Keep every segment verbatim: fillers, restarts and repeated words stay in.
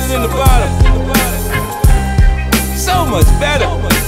it in the bottom. So much better.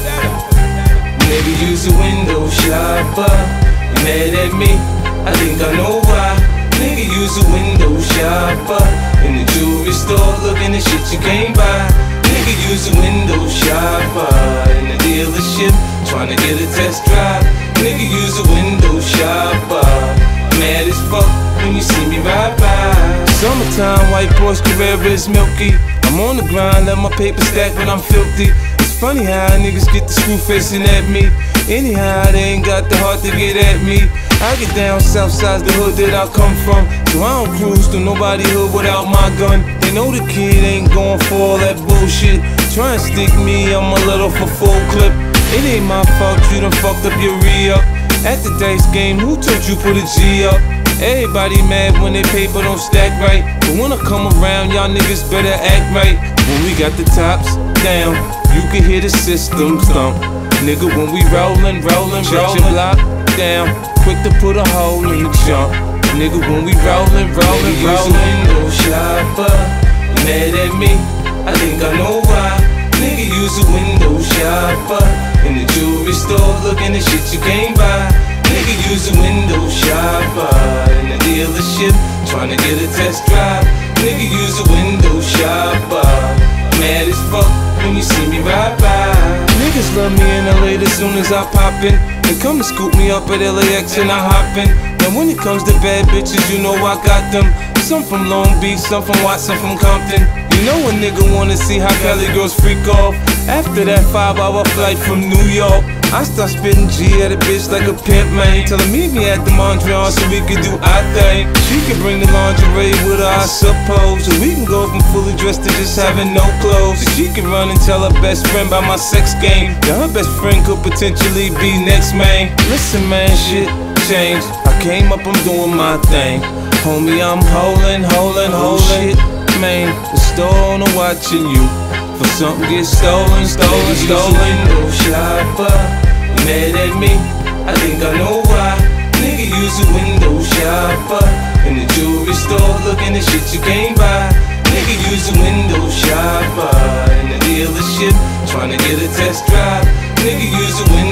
Nigga, use a window shopper. You mad at me? I think I know why. Nigga, use a window shopper. In the jewelry store, looking at shit you can't buy. Nigga, use a window shopper. In the dealership, trying to get a test drive. Nigga, use a window shopper. Mad as fuck when you see me ride by. Summertime, white Porsche Carrera is milky. I'm on the grind, let my paper stack when I'm filthy. It's funny how niggas get the screw facing at me. Anyhow, they ain't got the heart to get at me. I get down south side's the hood that I come from, so I don't cruise to nobody hood without my gun. They know the kid ain't going for all that bullshit. Try and stick me, I'm a little for full clip. It ain't my fault you done fucked up your re-up. At the dice game, who told you put a G up? Everybody mad when they paper don't stack right, but when I come around, y'all niggas better act right. When we got the tops down, you can hear the system thump. Nigga, when we rollin', rollin', rollin', block down, quick to put a hole in the jump. Nigga, when we rollin', rollin', rollin'. Window shopper, you mad at me? I think I know why. Nigga, use a window shopper. In the jewelry store, looking at shit you can't buy. Nigga, use a window shopper. In the dealership, trying to get a test drive. Nigga, use a window shopper. Mad as fuck when you see me ride by. Niggas love me in L A as soon as I pop in. They come to scoop me up at L A X and I hop in. Now when it comes to bad bitches, you know I got them. Some from Long Beach, some from Watson, from Compton. You know a nigga wanna see how Cali girls freak off. After that five hour flight from New York, I start spitting G at a bitch like a pimp, man. Tell her meet me at the Mondrian so we can do our thing. She can bring the lingerie with her, I suppose. So we can go from fully dressed to just having no clothes. So she can run and tell her best friend about my sex game. Now her best friend could potentially be next, man. Listen, man, shit changed. I came up, I'm doing my thing. Homie, I'm holding, holding, holding. Man, the store owner watching you. For something get stolen, stolen, stolen. Window shopper, you mad at me? I think I know why. Nigga, use a window shopper. In the jewelry store, looking at shit you can't buy. Nigga, use a window shopper. In the dealership, trying to get a test drive. Nigga, use a window